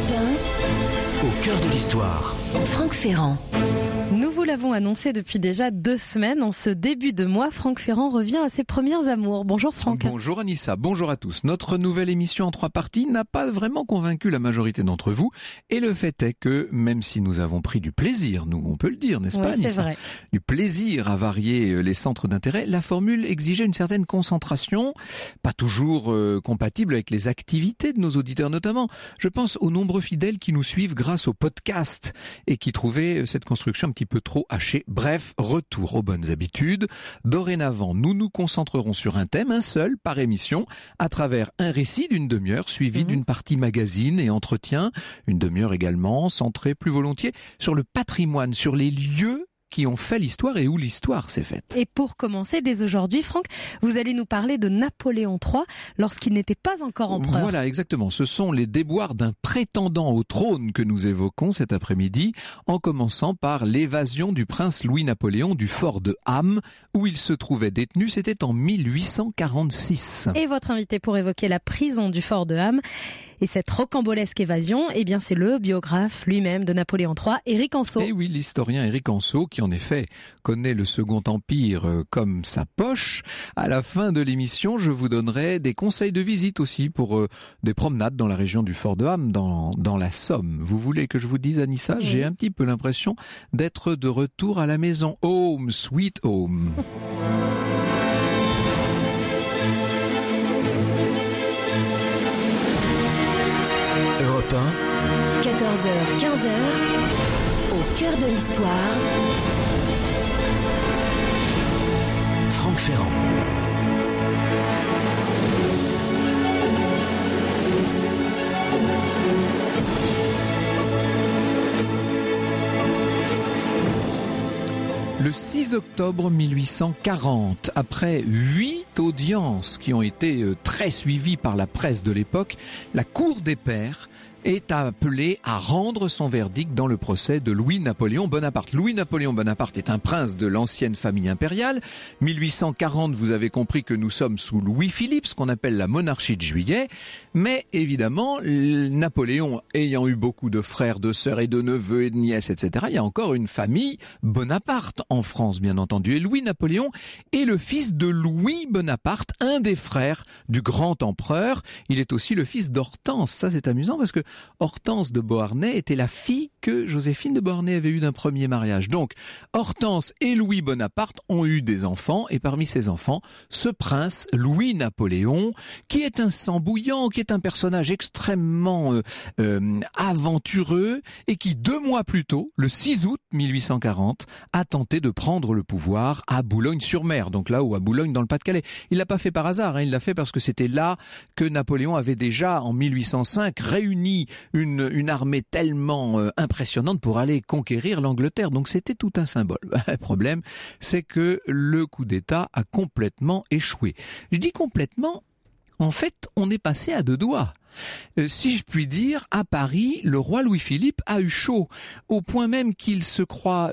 Au cœur de l'histoire. Franck Ferrand. Nous vous l'avons annoncé depuis déjà 2 semaines. En ce début de mois, Franck Ferrand revient à ses premières amours. Bonjour Franck. Bonjour Anissa, bonjour à tous. Notre nouvelle émission en 3 parties n'a pas vraiment convaincu la majorité d'entre vous. Et le fait est que, même si nous avons pris du plaisir, nous on peut le dire, n'est-ce pas Anissa ? C'est vrai. Du plaisir à varier les centres d'intérêt, la formule exigeait une certaine concentration, pas toujours compatible avec les activités de nos auditeurs notamment. Je pense aux nombreux fidèles qui nous suivent grâce au podcast et qui trouvaient cette construction un petit peu trop hachée. Bref, retour aux bonnes habitudes. Dorénavant, nous nous concentrerons sur un thème, un seul par émission, à travers un récit d'une demi-heure suivi d'une partie magazine et entretien. Une demi-heure également centrée plus volontiers sur le patrimoine, sur les lieux qui ont fait l'histoire et où l'histoire s'est faite. Et pour commencer, dès aujourd'hui, Franck, vous allez nous parler de Napoléon III lorsqu'il n'était pas encore empereur. Voilà, exactement. Ce sont les déboires d'un prétendant au trône que nous évoquons cet après-midi, en commençant par l'évasion du prince Louis-Napoléon du fort de Ham, où il se trouvait détenu. C'était en 1846. Et votre invité pour évoquer la prison du fort de Ham et cette rocambolesque évasion, eh bien c'est le biographe lui-même de Napoléon III, Éric Anceau. Et oui, l'historien Éric Anceau, qui en effet connaît le Second Empire comme sa poche. À la fin de l'émission, je vous donnerai des conseils de visite aussi pour des promenades dans la région du fort de Ham, dans la Somme. Vous voulez que je vous dise, Anissa, oui. J'ai un petit peu l'impression d'être de retour à la maison. Home, sweet home. Europe 1, 14h, 15h, au cœur de l'histoire. Franck Ferrand. Le 6 octobre 1840, après 8 audiences qui ont été très suivies par la presse de l'époque, la Cour des pairs est appelé à rendre son verdict dans le procès de Louis-Napoléon Bonaparte. Louis-Napoléon Bonaparte est un prince de l'ancienne famille impériale. 1840, vous avez compris que nous sommes sous Louis-Philippe, ce qu'on appelle la monarchie de juillet. Mais évidemment, Napoléon ayant eu beaucoup de frères, de sœurs et de neveux et de nièces, etc., il y a encore une famille Bonaparte en France, bien entendu. Et Louis-Napoléon est le fils de Louis Bonaparte, un des frères du grand empereur. Il est aussi le fils d'Hortense. Ça, c'est amusant parce que Hortense de Beauharnais était la fille que Joséphine de Beauharnais avait eue d'un premier mariage. Donc, Hortense et Louis Bonaparte ont eu des enfants, et parmi ces enfants, ce prince Louis-Napoléon, qui est un sang bouillant, qui est un personnage extrêmement aventureux, et qui 2 mois plus tôt, le 6 août 1840, a tenté de prendre le pouvoir à Boulogne-sur-Mer, donc là-haut, à Boulogne dans le Pas-de-Calais. Il l'a pas fait par hasard, il l'a fait parce que c'était là que Napoléon avait déjà, en 1805, réuni une armée tellement impressionnante pour aller conquérir l'Angleterre. Donc c'était tout un symbole. Le problème, c'est que le coup d'État a complètement échoué. Je dis complètement, en fait, on est passé à 2 doigts. Si je puis dire, à Paris, le roi Louis-Philippe a eu chaud, au point même qu'il se croit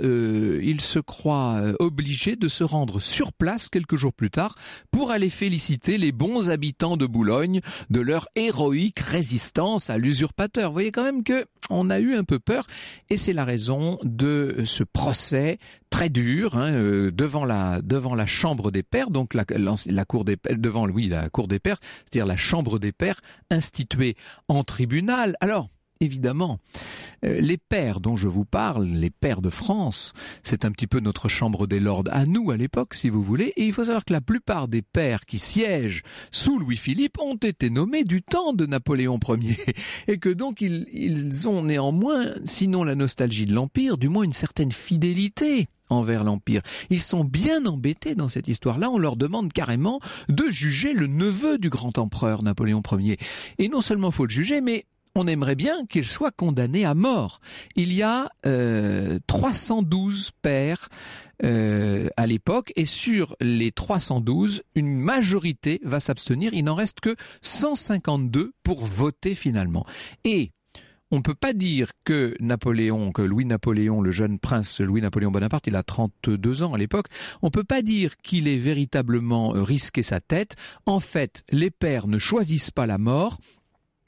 obligé de se rendre sur place quelques jours plus tard pour aller féliciter les bons habitants de Boulogne de leur héroïque résistance à l'usurpateur. Vous voyez quand même que on a eu un peu peur, et c'est la raison de ce procès très dur devant la chambre des pairs, donc la cour des la cour des pairs, c'est-à-dire la chambre des pairs instituée en tribunal. Alors évidemment, les pairs dont je vous parle, les pairs de France, c'est un petit peu notre chambre des lords à nous à l'époque, si vous voulez, et il faut savoir que la plupart des pairs qui siègent sous Louis-Philippe ont été nommés du temps de Napoléon Ier, et que donc ils ont néanmoins, sinon la nostalgie de l'Empire, du moins une certaine fidélité envers l'Empire. Ils sont bien embêtés dans cette histoire-là. On leur demande carrément de juger le neveu du grand empereur Napoléon Ier. Et non seulement faut le juger, mais on aimerait bien qu'il soit condamné à mort. Il y a 312 pairs à l'époque, et sur les 312, une majorité va s'abstenir. Il n'en reste que 152 pour voter finalement. Et on ne peut pas dire que Louis-Napoléon, le jeune prince Louis-Napoléon Bonaparte, il a 32 ans à l'époque, on ne peut pas dire qu'il ait véritablement risqué sa tête. En fait, les pairs ne choisissent pas la mort.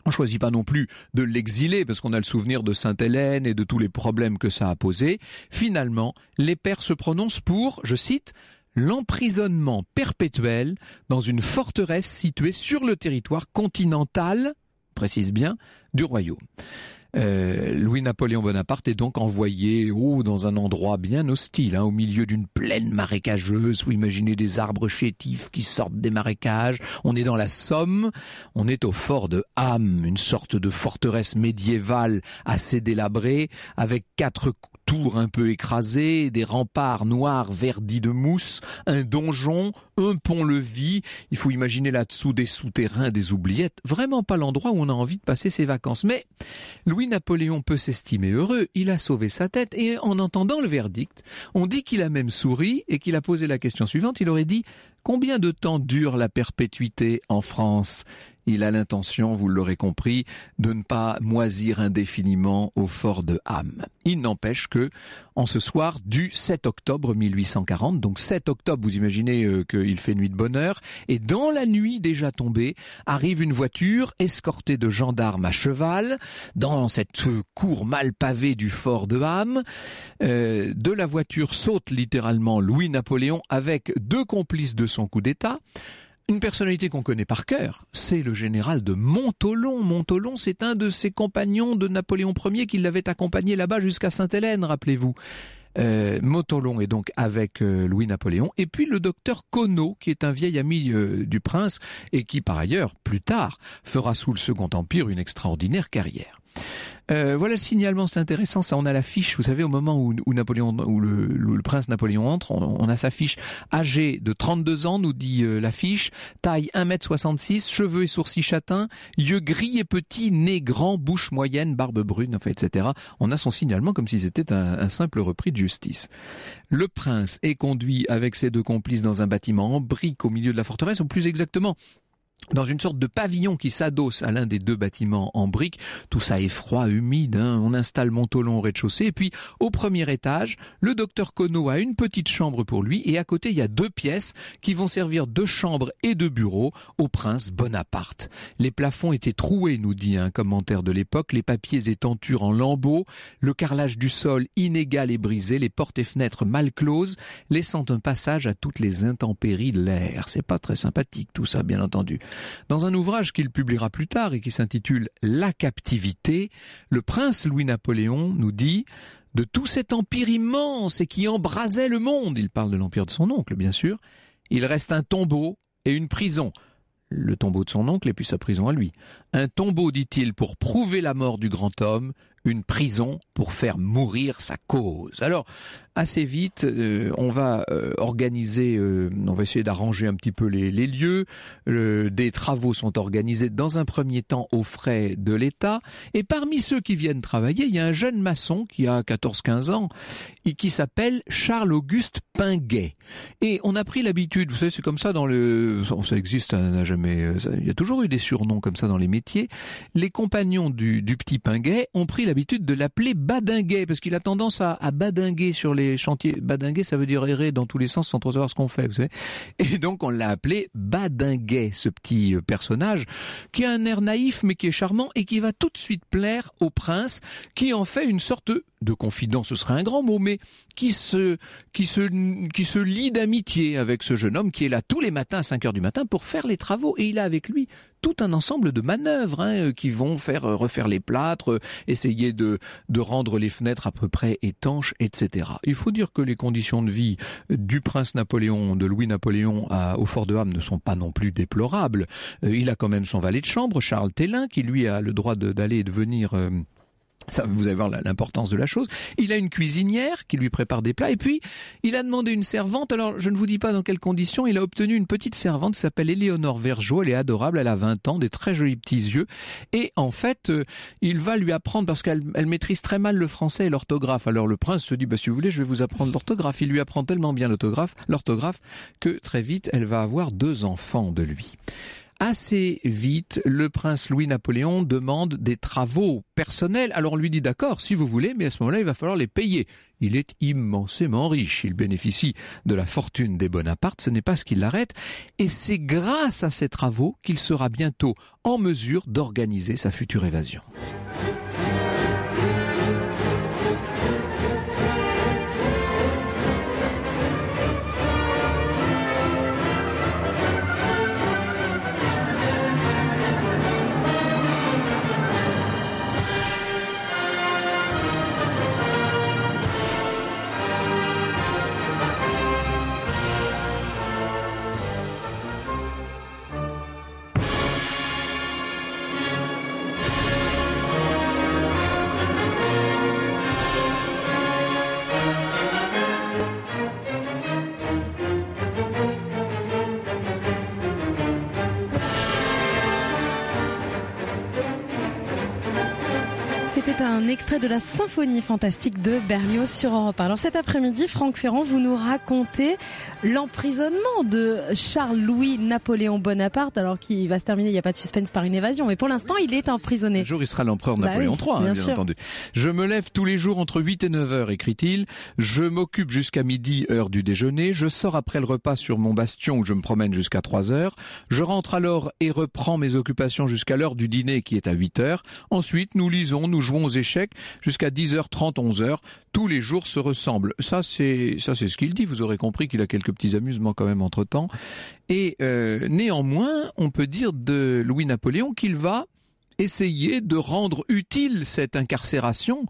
On choisit pas non plus de l'exiler parce qu'on a le souvenir de Sainte-Hélène et de tous les problèmes que ça a posés. Finalement, les pairs se prononcent pour, je cite, l'emprisonnement perpétuel dans une forteresse située sur le territoire continental, précise bien, du royaume. Louis-Napoléon Bonaparte est donc envoyé dans un endroit bien hostile, au milieu d'une plaine marécageuse. Vous imaginez des arbres chétifs qui sortent des marécages. On est dans la Somme, on est au fort de Ham, une sorte de forteresse médiévale assez délabrée, avec 4 tours un peu écrasées, des remparts noirs verdis de mousse, un donjon, un pont-levis. Il faut imaginer là-dessous des souterrains, des oubliettes. Vraiment pas l'endroit où on a envie de passer ses vacances. Mais Louis-Napoléon peut s'estimer heureux. Il a sauvé sa tête et en entendant le verdict, on dit qu'il a même souri et qu'il a posé la question suivante. Il aurait dit « Combien de temps dure la perpétuité en France ?» Il a l'intention, vous l'aurez compris, de ne pas moisir indéfiniment au fort de Ham. Il n'empêche que, en ce soir du 7 octobre 1840, donc 7 octobre, vous imaginez qu'il fait nuit de bonheur, et dans la nuit déjà tombée, arrive une voiture escortée de gendarmes à cheval, dans cette cour mal pavée du fort de Ham. De la voiture saute littéralement Louis-Napoléon avec 2 complices de son coup d'État. Une personnalité qu'on connaît par cœur, c'est le général de Montholon. Montholon, c'est un de ses compagnons de Napoléon Ier qui l'avait accompagné là-bas jusqu'à Sainte-Hélène, rappelez-vous. Montholon est donc avec Louis-Napoléon. Et puis le docteur Conneau, qui est un vieil ami du prince et qui, par ailleurs, plus tard, fera sous le Second Empire une extraordinaire carrière. Voilà le signalement, c'est intéressant, ça on a la fiche, vous savez, au moment où le prince Napoléon entre, on a sa fiche. Âgé de 32 ans, nous dit la fiche, taille 1m66, cheveux et sourcils châtains, yeux gris et petits, nez grand, bouche moyenne, barbe brune, etc. On a son signalement comme si c'était un simple repris de justice. Le prince est conduit avec ses 2 complices dans un bâtiment en briques au milieu de la forteresse, ou plus exactement dans une sorte de pavillon qui s'adosse à l'un des 2 bâtiments en briques. Tout ça est froid, humide, On installe Montholon au rez-de-chaussée. Et puis, au premier étage, le docteur Conneau a une petite chambre pour lui. Et à côté, il y a 2 pièces qui vont servir de chambre et de bureau au prince Bonaparte. Les plafonds étaient troués, nous dit un commentaire de l'époque. Les papiers et tentures en lambeaux. Le carrelage du sol inégal et brisé. Les portes et fenêtres mal closes, laissant un passage à toutes les intempéries de l'air. C'est pas très sympathique, tout ça, bien entendu. Dans un ouvrage qu'il publiera plus tard et qui s'intitule « La captivité », le prince Louis-Napoléon nous dit « De tout cet empire immense et qui embrasait le monde », il parle de l'empire de son oncle bien sûr, « il reste un tombeau et une prison ». Le tombeau de son oncle et puis sa prison à lui. Un tombeau, dit-il, pour prouver la mort du grand homme, une prison pour faire mourir sa cause. Alors, assez vite, on va organiser, on va essayer d'arranger un petit peu les lieux. Des travaux sont organisés dans un premier temps aux frais de l'État. Et parmi ceux qui viennent travailler, il y a un jeune maçon qui a 14-15 ans et qui s'appelle Charles-Auguste Pinguet. Et on a pris l'habitude, vous savez, c'est comme ça ça existe, il y a toujours eu des surnoms comme ça dans les métiers. Les compagnons du petit Pinguet ont pris l'habitude de l'appeler Badinguet, parce qu'il a tendance à badinguer sur les chantiers. Badinguer, ça veut dire errer dans tous les sens sans trop savoir ce qu'on fait, vous savez. Et donc on l'a appelé Badinguet, ce petit personnage, qui a un air naïf mais qui est charmant et qui va tout de suite plaire au prince, qui en fait une sorte de confident, ce serait un grand mot, mais qui se lie d'amitié avec ce jeune homme qui est là tous les matins à 5h du matin pour faire les travaux. Et il a avec lui tout un ensemble de manœuvres qui vont refaire les plâtres, essayer de rendre les fenêtres à peu près étanches, etc. Il faut dire que les conditions de vie du prince Napoléon, de Louis-Napoléon au fort de Ham ne sont pas non plus déplorables. Il a quand même son valet de chambre, Charles Télin, qui lui a le droit d'aller et de venir... Ça, vous allez voir l'importance de la chose. Il a une cuisinière qui lui prépare des plats et puis il a demandé une servante. Alors je ne vous dis pas dans quelles conditions. Il a obtenu une petite servante qui s'appelle Éléonore Vergeot. Elle est adorable, elle a 20 ans, des très jolis petits yeux. Et en fait, il va lui apprendre, parce qu'elle maîtrise très mal le français et l'orthographe. Alors le prince se dit, si vous voulez, je vais vous apprendre l'orthographe. Il lui apprend tellement bien l'orthographe que très vite, elle va avoir 2 enfants de lui. assez vite, le prince Louis-Napoléon demande des travaux personnels. Alors on lui dit d'accord, si vous voulez, mais à ce moment-là, il va falloir les payer. Il est immensément riche, il bénéficie de la fortune des Bonaparte, ce n'est pas ce qui l'arrête, et c'est grâce à ces travaux qu'il sera bientôt en mesure d'organiser sa future évasion. C'était un extrait de la symphonie fantastique de Berlioz sur Europe 1. Alors cet après-midi, Franck Ferrand, vous nous racontez l'emprisonnement de Charles-Louis Napoléon Bonaparte, alors qui va se terminer, il n'y a pas de suspense, par une évasion, mais pour l'instant il est emprisonné. Un jour il sera l'empereur Napoléon III, bien entendu. Je me lève tous les jours entre 8 et 9 heures, écrit-il. Je m'occupe jusqu'à midi, heure du déjeuner. Je sors après le repas sur mon bastion où je me promène jusqu'à 3 heures. Je rentre alors et reprends mes occupations jusqu'à l'heure du dîner qui est à 8 heures. Ensuite, nous lisons, nous jouons aux échecs jusqu'à 10h30, 11h. Tous les jours se ressemblent. Ça c'est ce qu'il dit. Vous aurez compris qu'il a quelques petits amusements quand même entre-temps. Et néanmoins, on peut dire de Louis-Napoléon qu'il va essayer de rendre utile cette incarcération.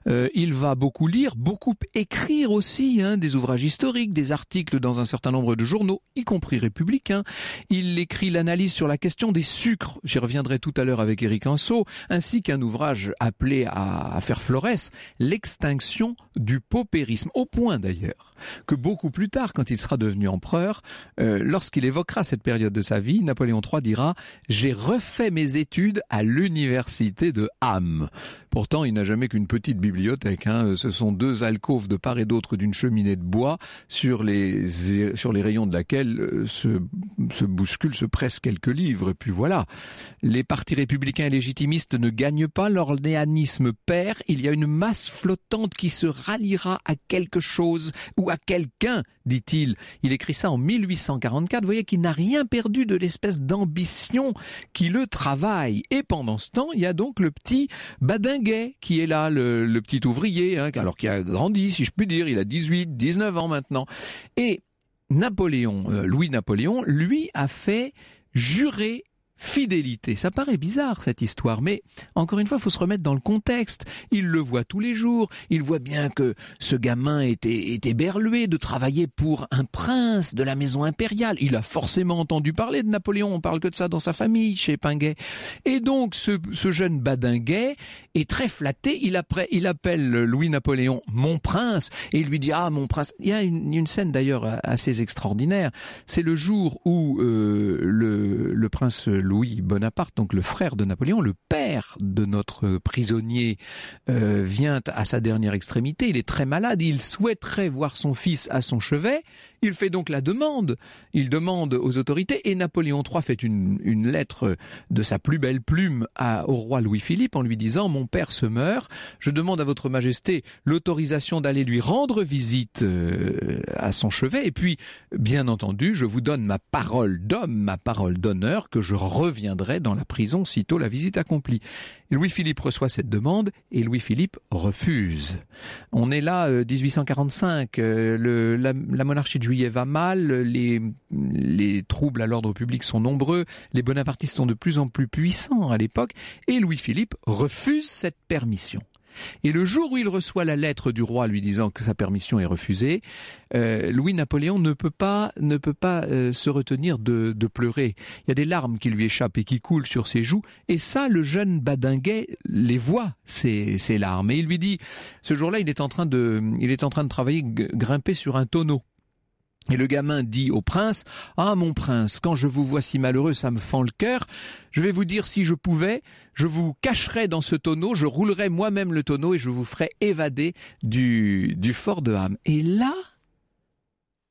Il va beaucoup lire, beaucoup écrire aussi, des ouvrages historiques, des articles dans un certain nombre de journaux, y compris républicains. Il écrit l'analyse sur la question des sucres, j'y reviendrai tout à l'heure avec Éric Anceau, ainsi qu'un ouvrage appelé à faire florès, l'extinction du paupérisme, au point d'ailleurs que beaucoup plus tard, quand il sera devenu empereur, lorsqu'il évoquera cette période de sa vie, Napoléon III dira « J'ai refait mes études à l'université de Ham ». Pourtant, il n'a jamais qu'une petite bibliothèque. Ce sont 2 alcôves de part et d'autre d'une cheminée de bois sur les rayons de laquelle se bousculent, se pressent quelques livres. Et puis voilà. Les partis républicains et légitimistes ne gagnent pas, l'orléanisme perd. Il y a une masse flottante qui se ralliera à quelque chose ou à quelqu'un, dit-il. Il écrit ça en 1844. Vous voyez qu'il n'a rien perdu de l'espèce d'ambition qui le travaille. Et pendant ce temps, il y a donc le petit Badinguet qui est là, le petit ouvrier, alors qui a grandi, si je puis dire, il a 18, 19 ans maintenant. Et Louis-Napoléon, lui, a fait jurer fidélité. Ça paraît bizarre cette histoire, mais encore une fois, il faut se remettre dans le contexte. Il le voit tous les jours, il voit bien que ce gamin était berlué de travailler pour un prince de la maison impériale. Il a forcément entendu parler de Napoléon, on parle que de ça dans sa famille, chez Pinguet. Et donc ce jeune Badinguet est très flatté, il appelle Louis-Napoléon mon prince, et il lui dit « Ah, mon prince ». Il y a une scène d'ailleurs assez extraordinaire, c'est le jour où le prince Louis Bonaparte, donc le frère de Napoléon, le père de notre prisonnier, vient à sa dernière extrémité. Il est très malade, il souhaiterait voir son fils à son chevet. Il fait donc la demande. Il demande aux autorités et Napoléon III fait une lettre de sa plus belle plume au roi Louis-Philippe en lui disant « Mon père se meurt, je demande à votre majesté l'autorisation d'aller lui rendre visite à son chevet et puis, bien entendu, je vous donne ma parole d'homme, ma parole d'honneur que je reviendrai dans la prison sitôt la visite accomplie. » Louis-Philippe reçoit cette demande et Louis-Philippe refuse. On est là, 1845, la monarchie de Juillet va mal, les troubles à l'ordre public sont nombreux, les bonapartistes sont de plus en plus puissants à l'époque et Louis-Philippe refuse cette permission. Et le jour où il reçoit la lettre du roi lui disant que sa permission est refusée, Louis-Napoléon ne peut pas se retenir de pleurer. Il y a des larmes qui lui échappent et qui coulent sur ses joues. Et ça, le jeune Badinguet les voit, ces larmes. Et il lui dit, ce jour-là, il est en train de travailler, grimper sur un tonneau. Et le gamin dit au prince, « Ah, mon prince, quand je vous vois si malheureux, ça me fend le cœur. Je vais vous dire, si je pouvais, je vous cacherais dans ce tonneau, je roulerais moi-même le tonneau et je vous ferais évader du fort de Ham. » Et là,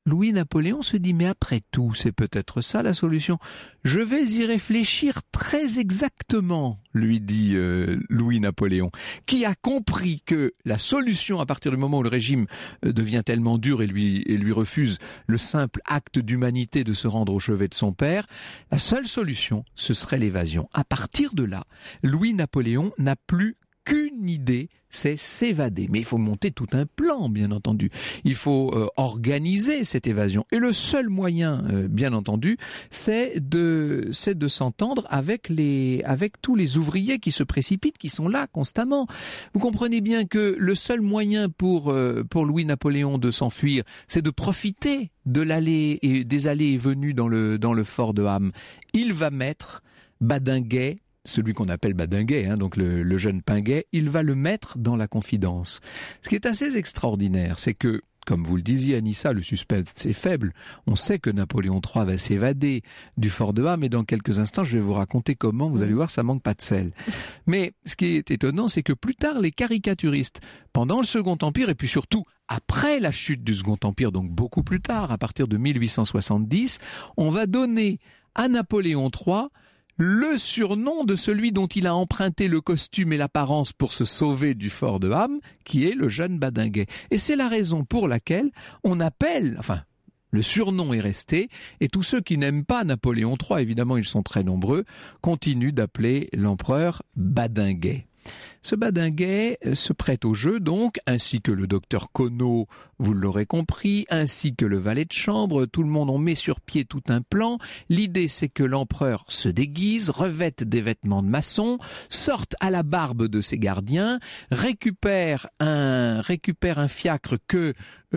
Louis-Napoléon se dit, mais après tout, c'est peut-être ça la solution. Je vais y réfléchir très exactement, lui dit Louis-Napoléon, qui a compris que la solution, à partir du moment où le régime devient tellement dur et lui refuse le simple acte d'humanité de se rendre au chevet de son père, la seule solution, ce serait l'évasion. À partir de là, Louis-Napoléon n'a plus qu'une idée, c'est s'évader. Mais il faut monter tout un plan, bien entendu. Il faut organiser cette évasion. Et le seul moyen, bien entendu, c'est de s'entendre avec tous les ouvriers qui se précipitent, qui sont là constamment. Vous comprenez bien que le seul moyen pour Louis-Napoléon de s'enfuir, c'est de profiter des allées et venues dans le fort de Ham. Il va mettre Badinguet, celui qu'on appelle Badinguet, donc le jeune Pinguet, il va le mettre dans la confidence. Ce qui est assez extraordinaire, c'est que, comme vous le disiez Anissa, le suspense est faible. On sait que Napoléon III va s'évader du fort de Ham, et dans quelques instants, je vais vous raconter comment, vous allez voir, ça manque pas de sel. Mais ce qui est étonnant, c'est que plus tard, les caricaturistes, pendant le Second Empire, et puis surtout après la chute du Second Empire, donc beaucoup plus tard, à partir de 1870, on va donner à Napoléon III le surnom de celui dont il a emprunté le costume et l'apparence pour se sauver du fort de Ham, qui est le jeune Badinguet. Et c'est la raison pour laquelle on appelle, le surnom est resté, et tous ceux qui n'aiment pas Napoléon III, évidemment ils sont très nombreux, continuent d'appeler l'empereur Badinguet. Ce Badinguet se prête au jeu donc, ainsi que le docteur Conneau, vous l'aurez compris, ainsi que le valet de chambre. Tout le monde, on met sur pied tout un plan. L'idée, c'est que l'empereur se déguise, revête des vêtements de maçon, sorte à la barbe de ses gardiens, récupère un fiacre que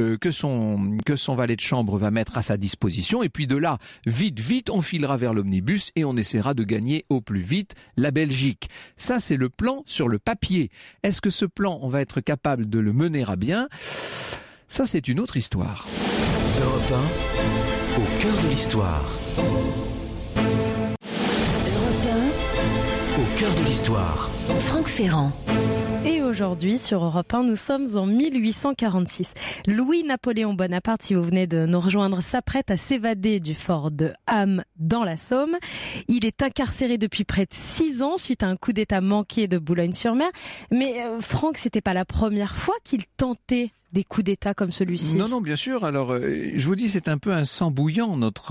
son valet de chambre va mettre à sa disposition, et puis de là, vite, on filera vers l'omnibus et on essaiera de gagner au plus vite la Belgique. Ça, c'est le plan sur le papier. Est-ce que ce plan, on va être capable de le mener à bien ? Ça, c'est une autre histoire. Europe 1, au cœur de l'histoire. Europe 1, Au cœur de l'histoire. Franck Ferrand. Et aujourd'hui, sur Europe 1, nous sommes en 1846. Louis-Napoléon Bonaparte, si vous venez de nous rejoindre, s'apprête à s'évader du fort de Ham dans la Somme. Il est incarcéré depuis près de 6 ans suite à un coup d'État manqué de Boulogne-sur-Mer. Mais Franck, c'était pas la première fois qu'il tentait des coups d'État comme celui-ci. Non, bien sûr. Alors, je vous dis, c'est un peu un sang bouillant, notre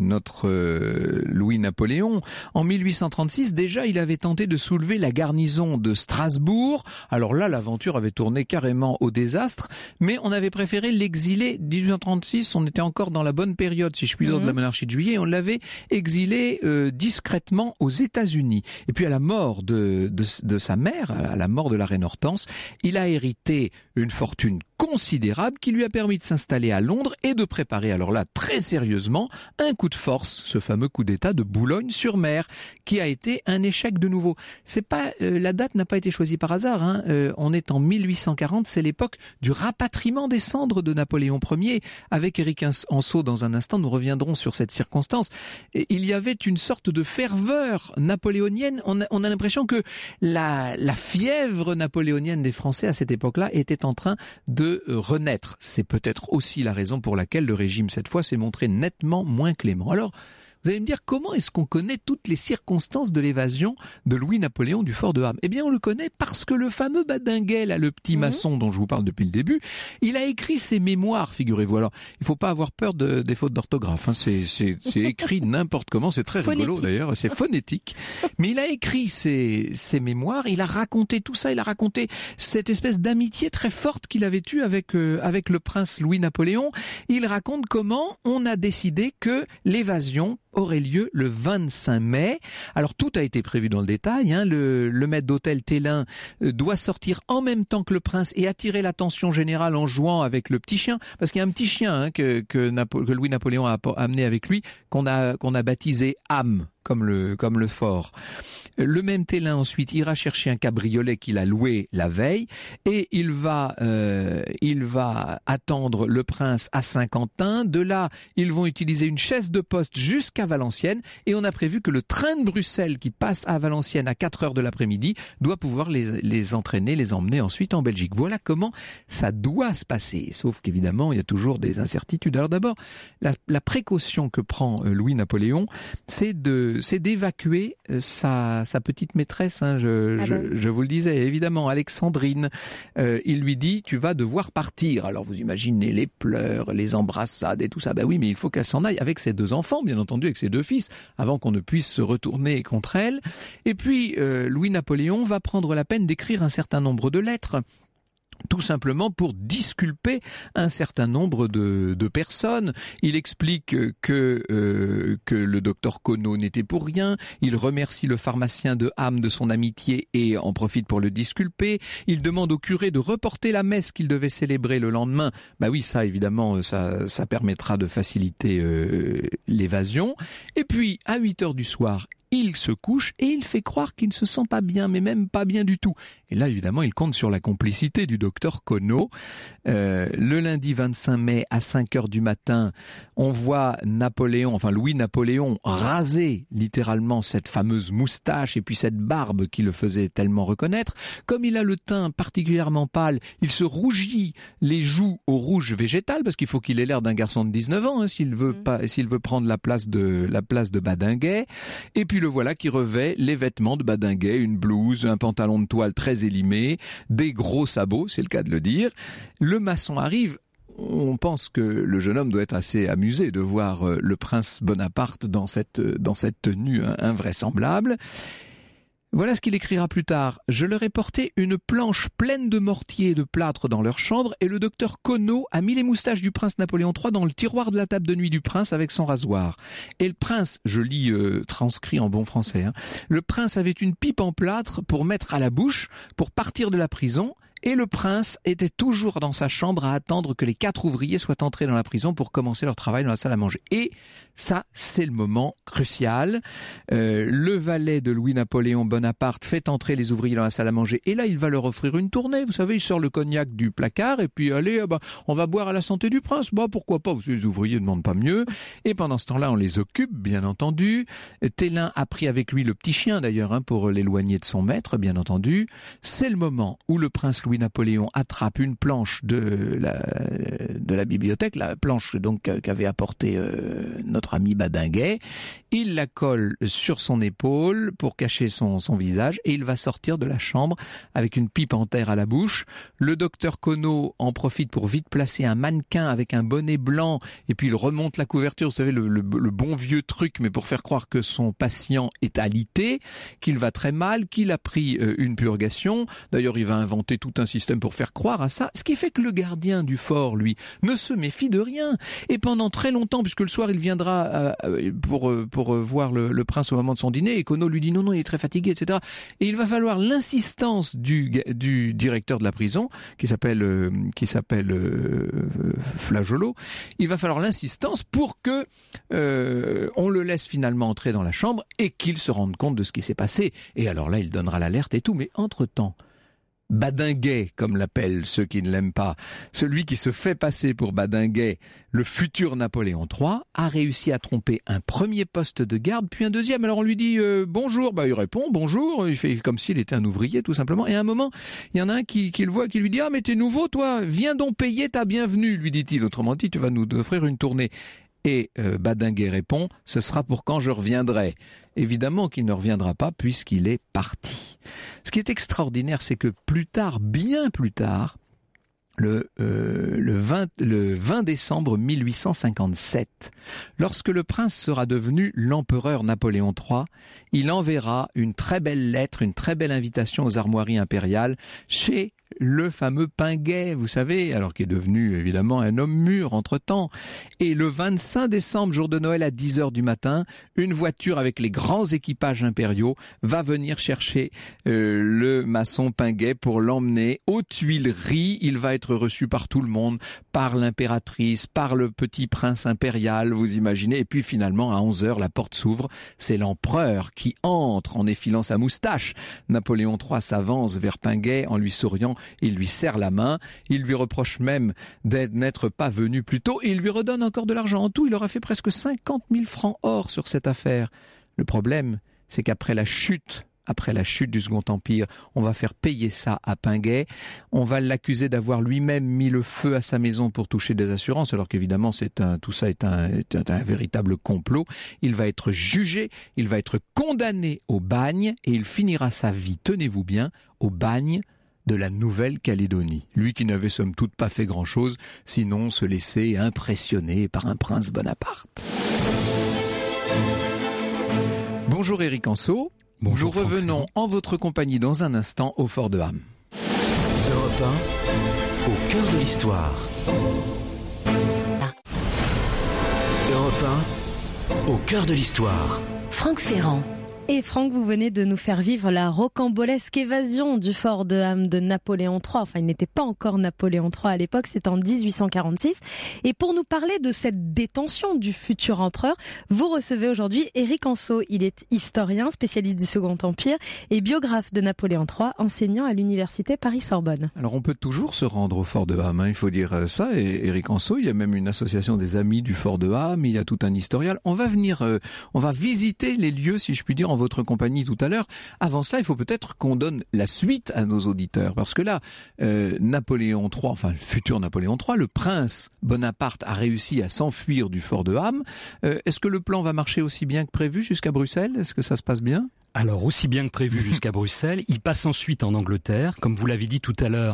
Louis-Napoléon. En 1836, déjà, il avait tenté de soulever la garnison de Strasbourg. Alors là, l'aventure avait tourné carrément au désastre, mais on avait préféré l'exiler. 1836, on était encore dans la bonne période, si je puis dire, de la monarchie de Juillet. On l'avait exilé discrètement aux États-Unis. Et puis, à la mort de sa mère, à la mort de la reine Hortense, il a hérité une fortune considérable qui lui a permis de s'installer à Londres et de préparer, alors là, très sérieusement, un coup de force, ce fameux coup d'État de Boulogne-sur-Mer, qui a été un échec de nouveau. C'est pas, la date n'a pas été choisie par hasard, on est en 1840, c'est l'époque du rapatriement des cendres de Napoléon Ier. Avec Éric Anceau, dans un instant, nous reviendrons sur cette circonstance. Et il y avait une sorte de ferveur napoléonienne. On a l'impression que la fièvre napoléonienne des Français à cette époque-là était en train de renaître. C'est peut-être aussi la raison pour laquelle le régime, cette fois, s'est montré nettement moins clément. Alors, vous allez me dire, comment est-ce qu'on connaît toutes les circonstances de l'évasion de Louis-Napoléon du fort de Ham ? Eh bien, on le connaît parce que le fameux Badinguet, là, le petit maçon dont je vous parle depuis le début, il a écrit ses mémoires, figurez-vous. Alors, il faut pas avoir peur des fautes d'orthographe, c'est écrit n'importe comment, c'est très rigolo d'ailleurs, c'est phonétique. Mais il a écrit ses mémoires, il a raconté tout ça, il a raconté cette espèce d'amitié très forte qu'il avait eue avec le prince Louis-Napoléon. Il raconte comment on a décidé que l'évasion aurait lieu le 25 mai. Alors tout a été prévu dans le détail. Le maître d'hôtel Télin doit sortir en même temps que le prince et attirer l'attention générale en jouant avec le petit chien. Parce qu'il y a un petit chien que Louis-Napoléon a amené avec lui, qu'on a baptisé Ham, comme le fort. Le même Télin ensuite ira chercher un cabriolet qu'il a loué la veille et il va attendre le prince à Saint-Quentin. De là, ils vont utiliser une chaise de poste jusqu'à Valenciennes et on a prévu que le train de Bruxelles qui passe à Valenciennes à 4h de l'après-midi doit pouvoir les entraîner, les emmener ensuite en Belgique. Voilà comment ça doit se passer. Sauf qu'évidemment, il y a toujours des incertitudes. Alors d'abord, la précaution que prend Louis-Napoléon, c'est d'évacuer sa petite maîtresse, hein, je vous le disais, évidemment, Alexandrine. Il lui dit, tu vas devoir partir. Alors vous imaginez les pleurs, les embrassades et tout ça. Ben oui, mais il faut qu'elle s'en aille avec ses 2 enfants, bien entendu, avec ses 2 fils, avant qu'on ne puisse se retourner contre elle. Et puis, Louis-Napoléon va prendre la peine d'écrire un certain nombre de lettres, tout simplement pour disculper un certain nombre de personnes. Il explique que le docteur Conneau n'était pour rien. Il remercie le pharmacien de Ham de son amitié et en profite pour le disculper. Il demande au curé de reporter la messe qu'il devait célébrer le lendemain. Bah oui, ça évidemment, ça permettra de faciliter l'évasion. Et puis, à 8h du soir, il se couche et il fait croire qu'il ne se sent pas bien, mais même pas bien du tout. Et là, évidemment, il compte sur la complicité du docteur Conneau. Le lundi 25 mai, à 5h du matin, on voit Louis-Napoléon raser littéralement cette fameuse moustache et puis cette barbe qui le faisait tellement reconnaître. Comme il a le teint particulièrement pâle, il se rougit les joues au rouge végétal, parce qu'il faut qu'il ait l'air d'un garçon de 19 ans, hein, s'il veut prendre la place de Badinguet. Et puis le voilà qui revêt les vêtements de Badinguet, une blouse, un pantalon de toile très élimé, des gros sabots, c'est le cas de le dire. Le maçon arrive. On pense que le jeune homme doit être assez amusé de voir le prince Bonaparte dans cette tenue invraisemblable. Voilà ce qu'il écrira plus tard. « Je leur ai porté une planche pleine de mortier et de plâtre dans leur chambre et le docteur Conneau a mis les moustaches du prince Napoléon III dans le tiroir de la table de nuit du prince avec son rasoir. Et le prince, je lis transcrit en bon français, hein, le prince avait une pipe en plâtre pour mettre à la bouche pour partir de la prison. Et le prince était toujours dans sa chambre à attendre que les 4 ouvriers soient entrés dans la prison pour commencer leur travail dans la salle à manger. » Et ça, c'est le moment crucial. Le valet de Louis-Napoléon Bonaparte fait entrer les ouvriers dans la salle à manger. Et là, il va leur offrir une tournée. Vous savez, il sort le cognac du placard et puis allez, on va boire à la santé du prince. Pourquoi pas, les ouvriers ne demandent pas mieux. Et pendant ce temps-là, on les occupe, bien entendu. Télin a pris avec lui le petit chien, d'ailleurs, hein, pour l'éloigner de son maître, bien entendu. C'est le moment où le prince Louis-Napoléon attrape une planche de la bibliothèque, la planche donc qu'avait apporté notre ami Badinguet. Il la colle sur son épaule pour cacher son visage et il va sortir de la chambre avec une pipe en terre à la bouche. Le docteur Conneau en profite pour vite placer un mannequin avec un bonnet blanc et puis il remonte la couverture, vous savez, le bon vieux truc, mais pour faire croire que son patient est alité, qu'il va très mal, qu'il a pris une purgation. D'ailleurs, il va inventer tout un système pour faire croire à ça, ce qui fait que le gardien du fort, lui, ne se méfie de rien. Et pendant très longtemps, puisque le soir, il viendra pour voir le prince au moment de son dîner, et Conneau lui dit non, il est très fatigué, etc. Et il va falloir l'insistance du directeur de la prison, qui s'appelle Flageolot. Il va falloir l'insistance pour que on le laisse finalement entrer dans la chambre et qu'il se rende compte de ce qui s'est passé. Et alors là, il donnera l'alerte et tout, mais entre-temps, Badinguet, comme l'appellent ceux qui ne l'aiment pas, celui qui se fait passer pour Badinguet, le futur Napoléon III, a réussi à tromper un premier poste de garde, puis un deuxième. Alors on lui dit bonjour, il répond bonjour, il fait comme s'il était un ouvrier tout simplement. Et à un moment, il y en a un qui le voit, qui lui dit mais t'es nouveau toi, viens donc payer ta bienvenue, lui dit-il. Autrement dit, tu vas nous offrir une tournée. Et Badinguet répond, ce sera pour quand je reviendrai. Évidemment qu'il ne reviendra pas puisqu'il est parti. Ce qui est extraordinaire, c'est que plus tard, bien plus tard, le 20 décembre 1857, lorsque le prince sera devenu l'empereur Napoléon III, il enverra une très belle lettre, une très belle invitation aux armoiries impériales chez le fameux Pinguet, vous savez, alors qu'il est devenu évidemment un homme mûr entre-temps. Et le 25 décembre, jour de Noël à 10h du matin, une voiture avec les grands équipages impériaux va venir chercher le maçon Pinguet pour l'emmener aux Tuileries. Il va être reçu par tout le monde, par l'impératrice, par le petit prince impérial, vous imaginez. Et puis finalement, à 11h, la porte s'ouvre. C'est l'empereur qui entre en effilant sa moustache. Napoléon III s'avance vers Pinguet en lui souriant. Il lui serre la main. Il lui reproche même n'être pas venu plus tôt. Et il lui redonne encore de l'argent. En tout, il aura fait presque 50 000 francs or sur cette affaire. Le problème, c'est qu'après la chute du Second Empire, on va faire payer ça à Pinguet. On va l'accuser d'avoir lui-même mis le feu à sa maison pour toucher des assurances, alors qu'évidemment tout ça est un véritable complot. Il va être jugé, il va être condamné au bagne et il finira sa vie, tenez-vous bien, au bagne de la Nouvelle-Calédonie. Lui qui n'avait somme toute pas fait grand-chose, sinon se laisser impressionner par un prince Bonaparte. Bonjour Éric Anceau. Bonjour, nous revenons en votre compagnie dans un instant au Fort de Ham. Europe 1, au cœur de l'histoire. Europe 1, au cœur de l'histoire. Franck Ferrand. Et Franck, vous venez de nous faire vivre la rocambolesque évasion du fort de Ham de Napoléon III. Enfin, il n'était pas encore Napoléon III à l'époque, c'était en 1846. Et pour nous parler de cette détention du futur empereur, vous recevez aujourd'hui Éric Anceau. Il est historien, spécialiste du Second Empire et biographe de Napoléon III, enseignant à l'université Paris-Sorbonne. Alors, on peut toujours se rendre au fort de Ham, il faut dire ça. Et Éric Anceau, il y a même une association des amis du fort de Ham, il y a tout un historial. On va visiter les lieux, si je puis dire, en votre compagnie tout à l'heure. Avant cela, il faut peut-être qu'on donne la suite à nos auditeurs, parce que là, Napoléon III, enfin le futur Napoléon III, le prince Bonaparte a réussi à s'enfuir du fort de Ham. Est-ce que le plan va marcher aussi bien que prévu jusqu'à Bruxelles? Est-ce que ça se passe bien? Alors, aussi bien que prévu jusqu'à Bruxelles. Il passe ensuite en Angleterre, comme vous l'avez dit tout à l'heure.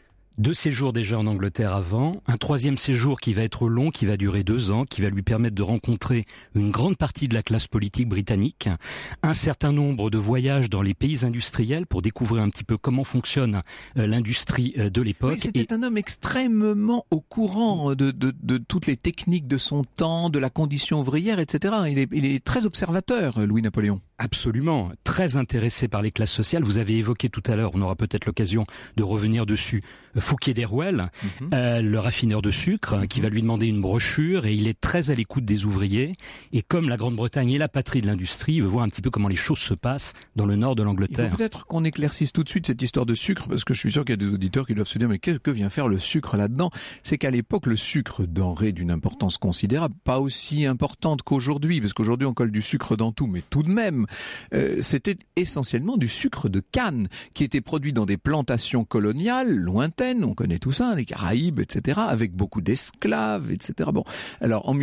2 séjours déjà en Angleterre avant, un 3e séjour qui va être long, qui va durer 2 ans, qui va lui permettre de rencontrer une grande partie de la classe politique britannique, un certain nombre de voyages dans les pays industriels pour découvrir un petit peu comment fonctionne l'industrie de l'époque. Oui, c'était un homme extrêmement au courant de toutes les techniques de son temps, de la condition ouvrière, etc. Il est très observateur, Louis-Napoléon. Absolument, très intéressé par les classes sociales. Vous avez évoqué tout à l'heure, on aura peut-être l'occasion de revenir dessus, Fouquier d'Erouel, le raffineur de sucre, qui va lui demander une brochure, et il est très à l'écoute des ouvriers. Et comme la Grande-Bretagne est la patrie de l'industrie, il veut voir un petit peu comment les choses se passent dans le nord de l'Angleterre. Il faut peut-être qu'on éclaircisse tout de suite cette histoire de sucre, parce que je suis sûr qu'il y a des auditeurs qui doivent se dire mais que vient faire le sucre là-dedans? C'est qu'à l'époque, le sucre, denrée d'une importance considérable, pas aussi importante qu'aujourd'hui, parce qu'aujourd'hui on colle du sucre dans tout, mais tout de même, c'était essentiellement du sucre de canne qui était produit dans des plantations coloniales lointaines, on connaît tout ça, les Caraïbes, etc., avec beaucoup d'esclaves, etc. Bon, alors en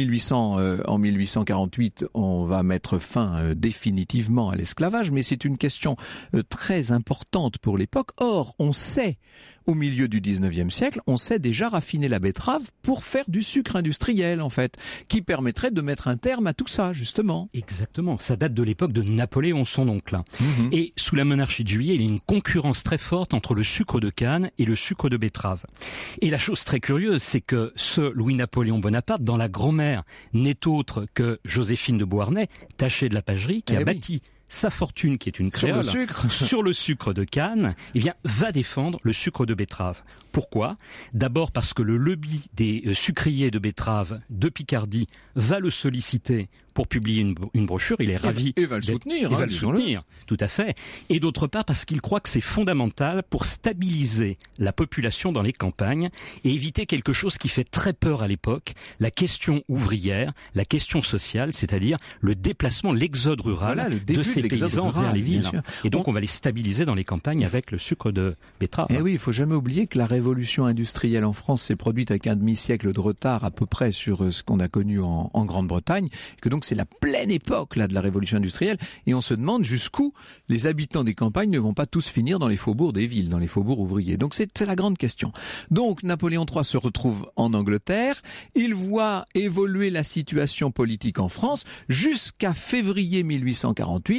1848, on va mettre fin définitivement à l'esclavage, mais c'est une question très importante pour l'époque. Or, on sait, au milieu du 19e siècle, on sait déjà raffiner la betterave pour faire du sucre industriel, en fait, qui permettrait de mettre un terme à tout ça, justement. Exactement. Ça date de l'époque de Napoléon, son oncle. Et sous la monarchie de Juillet, il y a une concurrence très forte entre le sucre de canne et le sucre de betterave. Et la chose très curieuse, c'est que ce Louis-Napoléon Bonaparte, dans la grand-mère, n'est autre que Joséphine de Beauharnais, tachée de la pagerie, qui a bâti sa fortune, qui est une créole, sur le sucre de canne, eh bien, va défendre le sucre de betterave. Pourquoi? D'abord parce que le lobby des sucriers de betterave de Picardie va le solliciter pour publier une brochure. Il est ravi. Et va le soutenir. Il va le soutenir, tout à fait. Et d'autre part parce qu'il croit que c'est fondamental pour stabiliser la population dans les campagnes et éviter quelque chose qui fait très peur à l'époque, la question ouvrière, la question sociale, c'est-à-dire le déplacement, l'exode rural de ces paysans vers les villes. Et donc on va les stabiliser dans les campagnes avec le sucre de betterave. Et oui, il faut jamais oublier que la révolution industrielle en France s'est produite avec un demi-siècle de retard à peu près sur ce qu'on a connu en Grande-Bretagne, que donc c'est la pleine époque là de la révolution industrielle, et on se demande jusqu'où les habitants des campagnes ne vont pas tous finir dans les faubourgs des villes, dans les faubourgs ouvriers. Donc c'est la grande question. Donc Napoléon III se retrouve en Angleterre, il voit évoluer la situation politique en France jusqu'à février 1848,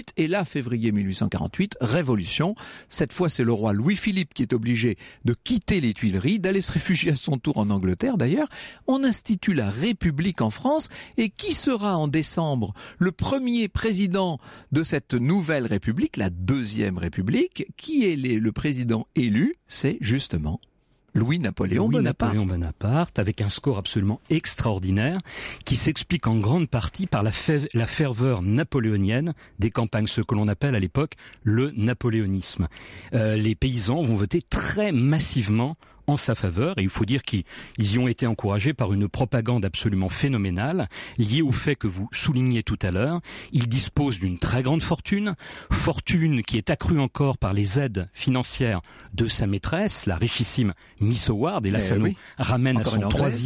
1848. Et là, février 1848, révolution. Cette fois, c'est le roi Louis-Philippe qui est obligé de quitter les Tuileries, d'aller se réfugier à son tour en Angleterre d'ailleurs. On institue la République en France. Et qui sera en décembre le premier président de cette nouvelle République, la Deuxième République? Qui est le président élu? C'est justement Louis-Napoléon Bonaparte, avec un score absolument extraordinaire, qui s'explique en grande partie par la ferveur napoléonienne des campagnes, ce que l'on appelle à l'époque le napoléonisme. Les paysans vont voter très massivement en sa faveur, et il faut dire qu'ils y ont été encouragés par une propagande absolument phénoménale, liée au fait que vous soulignez tout à l'heure. Il dispose d'une très grande fortune qui est accrue encore par les aides financières de sa maîtresse, la richissime Miss Howard, et là ça nous ramène encore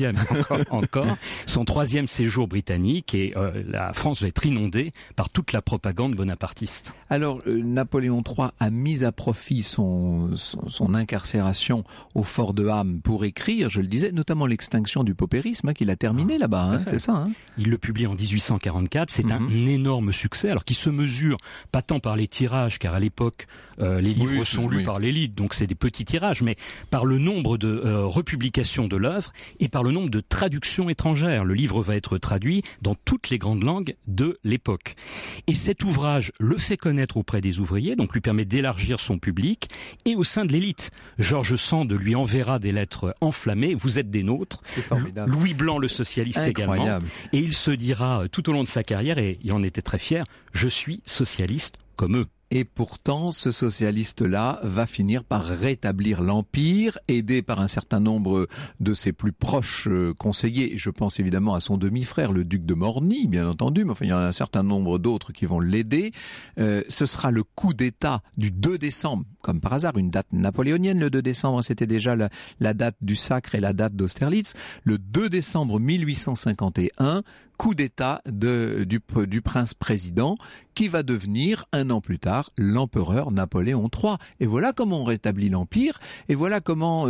à son troisième séjour britannique, et la France va être inondée par toute la propagande bonapartiste. Alors Napoléon III a mis à profit son incarcération au fort de Ham pour écrire, je le disais, notamment l'extinction du paupérisme qu'il a terminé là-bas, c'est ça. Il le publie en 1844, c'est un énorme succès, alors qui se mesure pas tant par les tirages, car à l'époque les livres sont lus par l'élite, donc c'est des petits tirages, mais par le nombre de republications de l'œuvre et par le nombre de traductions étrangères. Le livre va être traduit dans toutes les grandes langues de l'époque. Et cet ouvrage le fait connaître auprès des ouvriers, donc lui permet d'élargir son public, et au sein de l'élite. George Sand lui enverra des lettres enflammées, vous êtes des nôtres. Louis Blanc, le socialiste également. Et il se dira tout au long de sa carrière, et il en était très fier, je suis socialiste comme eux. Et pourtant, ce socialiste-là va finir par rétablir l'Empire, aidé par un certain nombre de ses plus proches conseillers. Je pense évidemment à son demi-frère, le duc de Morny, bien entendu, mais enfin, il y en a un certain nombre d'autres qui vont l'aider. Ce sera le coup d'État du 2 décembre, comme par hasard, une date napoléonienne. Le 2 décembre, c'était déjà la date du sacre et la date d'Austerlitz. Le 2 décembre 1851, coup d'État du prince-président, qui va devenir, un an plus tard, l'empereur Napoléon III. Et voilà comment on rétablit l'Empire, et voilà comment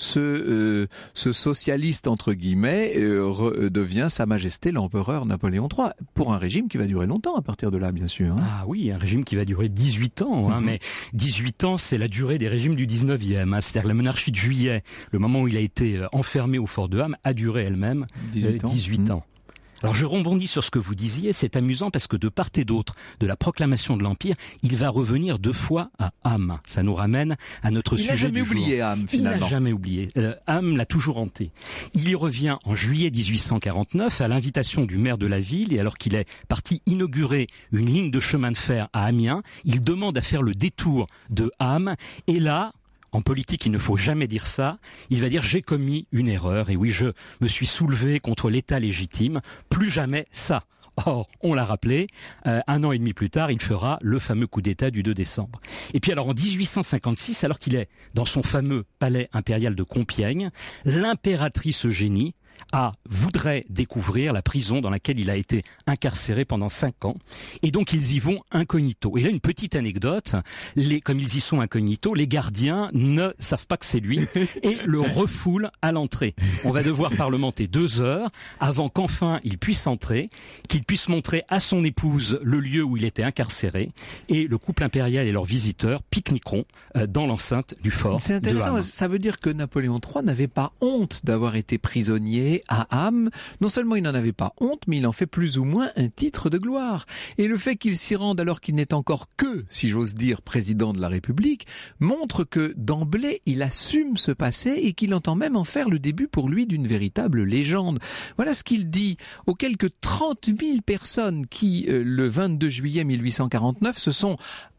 ce socialiste, entre guillemets, devient Sa Majesté l'empereur Napoléon III, pour un régime qui va durer longtemps à partir de là, bien sûr. Ah oui, un régime qui va durer 18 ans, mais 18 ans, c'est la durée des régimes du 19e. C'est-à-dire la monarchie de Juillet, le moment où il a été enfermé au fort de Ham, a duré elle-même 18 ans. Alors je rebondis sur ce que vous disiez, c'est amusant parce que de part et d'autre de la proclamation de l'Empire, il va revenir 2 fois à Ham. Ça nous ramène à notre sujet du jour. Il n'a jamais oublié Ham, finalement. Il n'a jamais oublié. Ham l'a toujours hanté. Il y revient en juillet 1849 à l'invitation du maire de la ville, et alors qu'il est parti inaugurer une ligne de chemin de fer à Amiens, il demande à faire le détour de Ham, et là, en politique, il ne faut jamais dire ça. Il va dire « j'ai commis une erreur » et oui, je me suis soulevé contre l'État légitime. Plus jamais ça. Or, on l'a rappelé, 1 an et demi plus tard, il fera le fameux coup d'État du 2 décembre. Et puis alors en 1856, alors qu'il est dans son fameux palais impérial de Compiègne, l'impératrice Eugénie voudrait découvrir la prison dans laquelle il a été incarcéré pendant 5 ans. Et donc ils y vont incognito. Et là, une petite anecdote, comme ils y sont incognito, les gardiens ne savent pas que c'est lui et le refoulent à l'entrée. On va devoir parlementer 2 heures avant qu'enfin il puisse entrer, qu'il puisse montrer à son épouse le lieu où il était incarcéré, et le couple impérial et leurs visiteurs pique-niqueront dans l'enceinte du fort. C'est intéressant, ça veut dire que Napoléon III n'avait pas honte d'avoir été prisonnier à Ham. Non seulement il n'en avait pas honte, mais il en fait plus ou moins un titre de gloire. Et le fait qu'il s'y rende alors qu'il n'est encore que, si j'ose dire, président de la République, montre que d'emblée il assume ce passé et qu'il entend même en faire le début pour lui d'une véritable légende. Voilà ce qu'il dit aux quelques 30 000 personnes qui, le 22 juillet 1849, se sont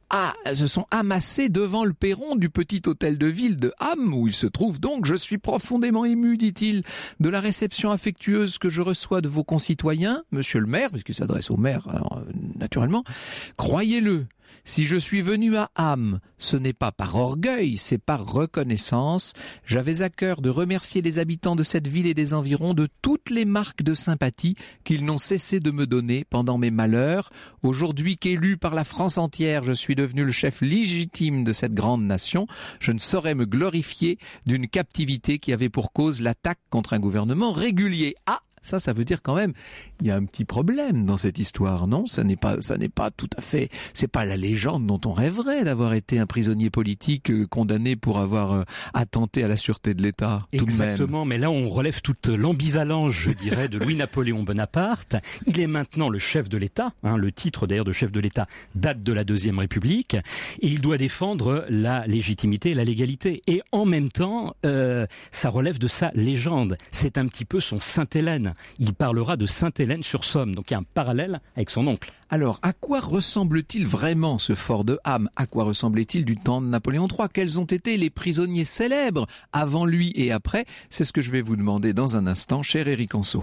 amassés devant le perron du petit hôtel de ville de Ham, où il se trouve donc. Je suis profondément ému, dit-il, de la réception affectueuse que je reçois de vos concitoyens, monsieur le maire, puisqu'il s'adresse au maire, alors, naturellement. Croyez-le, si je suis venu à Ham, ce n'est pas par orgueil, c'est par reconnaissance. J'avais à cœur de remercier les habitants de cette ville et des environs de toutes les marques de sympathie qu'ils n'ont cessé de me donner pendant mes malheurs. Aujourd'hui qu'élu par la France entière, je suis devenu le chef légitime de cette grande nation. Je ne saurais me glorifier d'une captivité qui avait pour cause l'attaque contre un gouvernement régulier. Ah, ça veut dire quand même, il y a un petit problème dans cette histoire, non? Ça n'est pas tout à fait, c'est pas la légende dont on rêverait d'avoir été un prisonnier politique condamné pour avoir attenté à la sûreté de l'État, tout de même. Exactement, mais là on relève toute l'ambivalence, je dirais, de Louis-Napoléon Bonaparte. Il est maintenant le chef de l'État, le titre d'ailleurs de chef de l'État date de la Deuxième République, et il doit défendre la légitimité et la légalité. Et en même temps, ça relève de sa légende. C'est un petit peu son Sainte-Hélène. Il parlera de Sainte-Hélène-sur-Somme, donc il y a un parallèle avec son oncle. Alors, à quoi ressemble-t-il vraiment ce fort de Ham? À quoi ressemblait-il du temps de Napoléon III? Quels ont été les prisonniers célèbres avant lui et après? C'est ce que je vais vous demander dans un instant, cher Éric Anceau.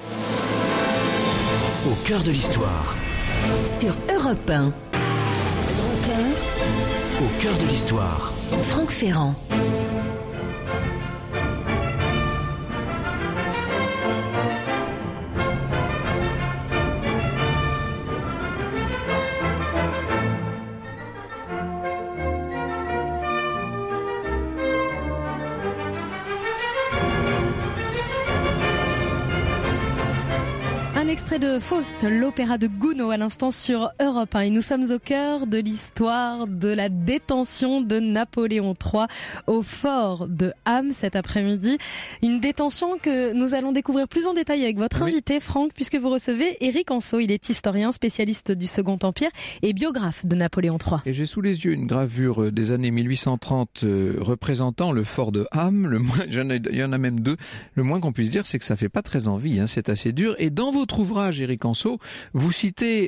Au cœur de l'histoire. Sur Europe 1. Au cœur de l'histoire. Franck Ferrand. Un extrait de Faust, l'opéra de Gounod à l'instant sur Europe 1. Et nous sommes au cœur de l'histoire de la détention de Napoléon III au fort de Ham cet après-midi. Une détention que nous allons découvrir plus en détail avec votre invité Franck, puisque vous recevez Éric Anceau. Il est historien, spécialiste du Second Empire et biographe de Napoléon III. Et j'ai sous les yeux une gravure des années 1830 représentant le fort de Ham. Il y en a même deux. Le moins qu'on puisse dire, c'est que ça fait pas très envie. C'est assez dur. Et dans votre ouvrage, Éric Anceau, vous citez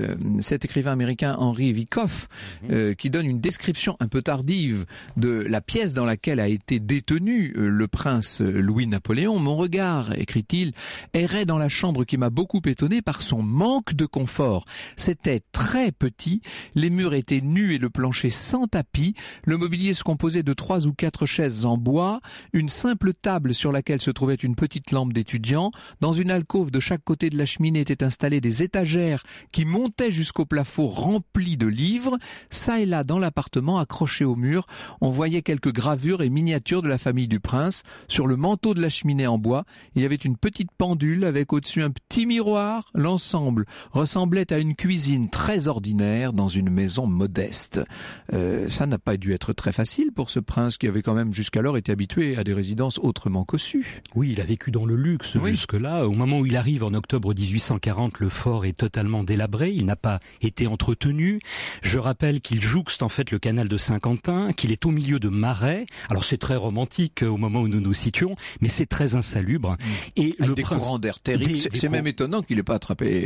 cet écrivain américain Henry Wyckoff qui donne une description un peu tardive de la pièce dans laquelle a été détenu le prince Louis-Napoléon. Mon regard, écrit-il, errait dans la chambre qui m'a beaucoup étonné par son manque de confort. C'était très petit, les murs étaient nus et le plancher sans tapis, le mobilier se composait de 3 ou 4 chaises en bois, une simple table sur laquelle se trouvait une petite lampe d'étudiant. Dans une alcôve de chaque côté de la cheminée étaient installées des étagères qui montaient jusqu'au plafond remplis de livres. Ça et là, dans l'appartement, accrochés au mur, on voyait quelques gravures et miniatures de la famille du prince. Sur le manteau de la cheminée en bois, il y avait une petite pendule avec au-dessus un petit miroir. L'ensemble ressemblait à une cuisine très ordinaire dans une maison modeste. Ça n'a pas dû être très facile pour ce prince qui avait quand même jusqu'alors été habitué à des résidences autrement cossues. Oui, il a vécu dans le luxe jusque-là. Au moment où il arrive en octobre 1840, le fort est totalement délabré, il n'a pas été entretenu. Je rappelle qu'il jouxte en fait le canal de Saint-Quentin, qu'il est au milieu de marais. Alors c'est très romantique au moment où nous nous situons, mais c'est très insalubre. Et avec des courants d'air terribles. C'est même étonnant qu'il n'ait pas attrapé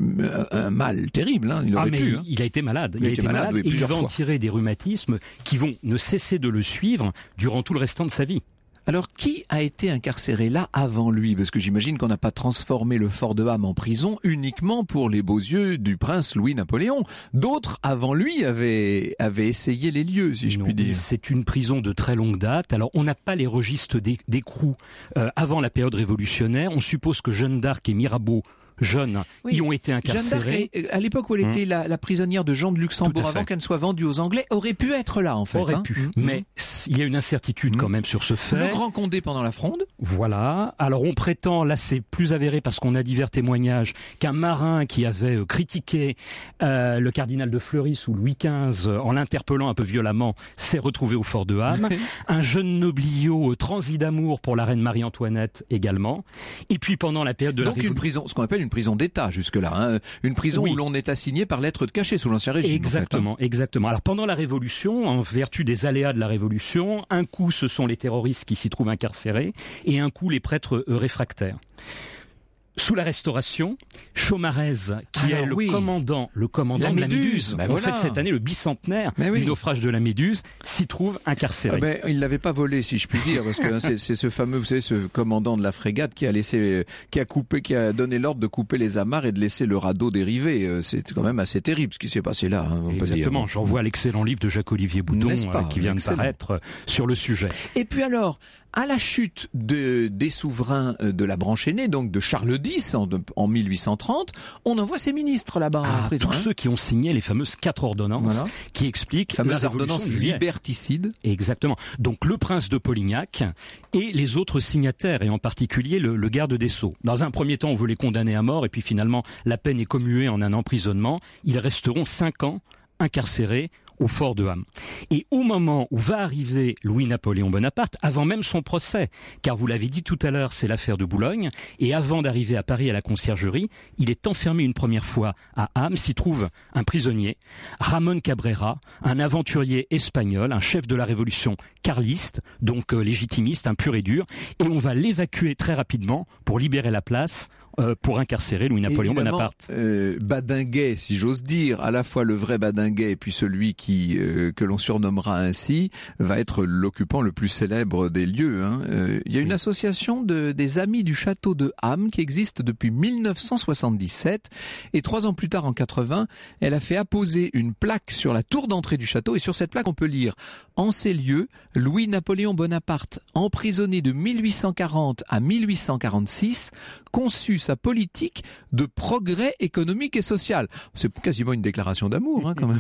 un mal terrible. Il aurait pu. Il a été malade. Il a été malade et il va en tirer des rhumatismes qui vont ne cesser de le suivre durant tout le restant de sa vie. Alors, qui a été incarcéré là avant lui? Parce que j'imagine qu'on n'a pas transformé le fort de Ham en prison uniquement pour les beaux yeux du prince Louis-Napoléon. D'autres avant lui avaient essayé les lieux, si je puis dire. C'est une prison de très longue date. Alors, on n'a pas les registres d'écrous avant la période révolutionnaire. On suppose que Jeanne d'Arc et Mirabeau jeunes y ont été incarcérés. Jeanne d'Arc, à l'époque où elle était la prisonnière de Jean de Luxembourg, avant qu'elle ne soit vendue aux Anglais, aurait pu être là en fait. Aurait pu, mais il y a une incertitude quand même sur ce fait. Le Grand Condé pendant la Fronde. Voilà. Alors on prétend, là c'est plus avéré parce qu'on a divers témoignages, qu'un marin qui avait critiqué le cardinal de Fleury sous Louis XV en l'interpellant un peu violemment s'est retrouvé au fort de Ham. Un jeune nobliau transi d'amour pour la reine Marie-Antoinette également. Et puis pendant la période de la Révolution... une prison, ce qu'on appelle une prison d'État jusque-là, une prison où l'on est assigné par lettre de cachet sous l'Ancien Régime. Exactement, exactement. Alors pendant la Révolution, en vertu des aléas de la Révolution, un coup ce sont les terroristes qui s'y trouvent incarcérés et un coup les prêtres réfractaires. Sous la Restauration, Chaumarez, qui est le commandant de la Méduse, on fête cette année le bicentenaire du naufrage de la Méduse, s'y trouve incarcéré. Il l'avait pas volé, si je puis dire, parce que c'est ce fameux, vous savez, ce commandant de la frégate qui a donné l'ordre de couper les amarres et de laisser le radeau dériver. C'est quand même assez terrible ce qui s'est passé là. Exactement. J'envoie l'excellent livre de Jacques-Olivier Boudon qui vient de paraître sur le sujet. Et puis alors, à la chute des souverains de la branche aînée, donc de Charles X, en 1830, on envoie ses ministres là-bas en prison. Tous ceux qui ont signé les fameuses 4 ordonnances qui expliquent la révolution ordonnances liberticides. Exactement. Donc le prince de Polignac et les autres signataires, et en particulier le garde des Sceaux. Dans un premier temps, on veut les condamner à mort, et puis finalement, la peine est commuée en un emprisonnement. Ils resteront 5 ans incarcérés au fort de Ham. Et au moment où va arriver Louis-Napoléon Bonaparte, avant même son procès, car vous l'avez dit tout à l'heure, c'est l'affaire de Boulogne, et avant d'arriver à Paris à la conciergerie, il est enfermé une première fois à Ham, s'y trouve un prisonnier, Ramon Cabrera, un aventurier espagnol, un chef de la révolution carliste, donc légitimiste, un pur et dur, et on va l'évacuer très rapidement pour libérer la place pour incarcérer Louis-Napoléon Bonaparte. Badinguet, si j'ose dire, à la fois le vrai Badinguet et puis celui que l'on surnommera ainsi, va être l'occupant le plus célèbre des lieux. Il y a une association des Amis du Château de Ham qui existe depuis 1977 et 3 ans plus tard, en 80, elle a fait apposer une plaque sur la tour d'entrée du château et sur cette plaque on peut lire « En ces lieux, Louis-Napoléon Bonaparte, emprisonné de 1840 à 1846, conçut sa politique de progrès économique et social. » C'est quasiment une déclaration d'amour, quand même.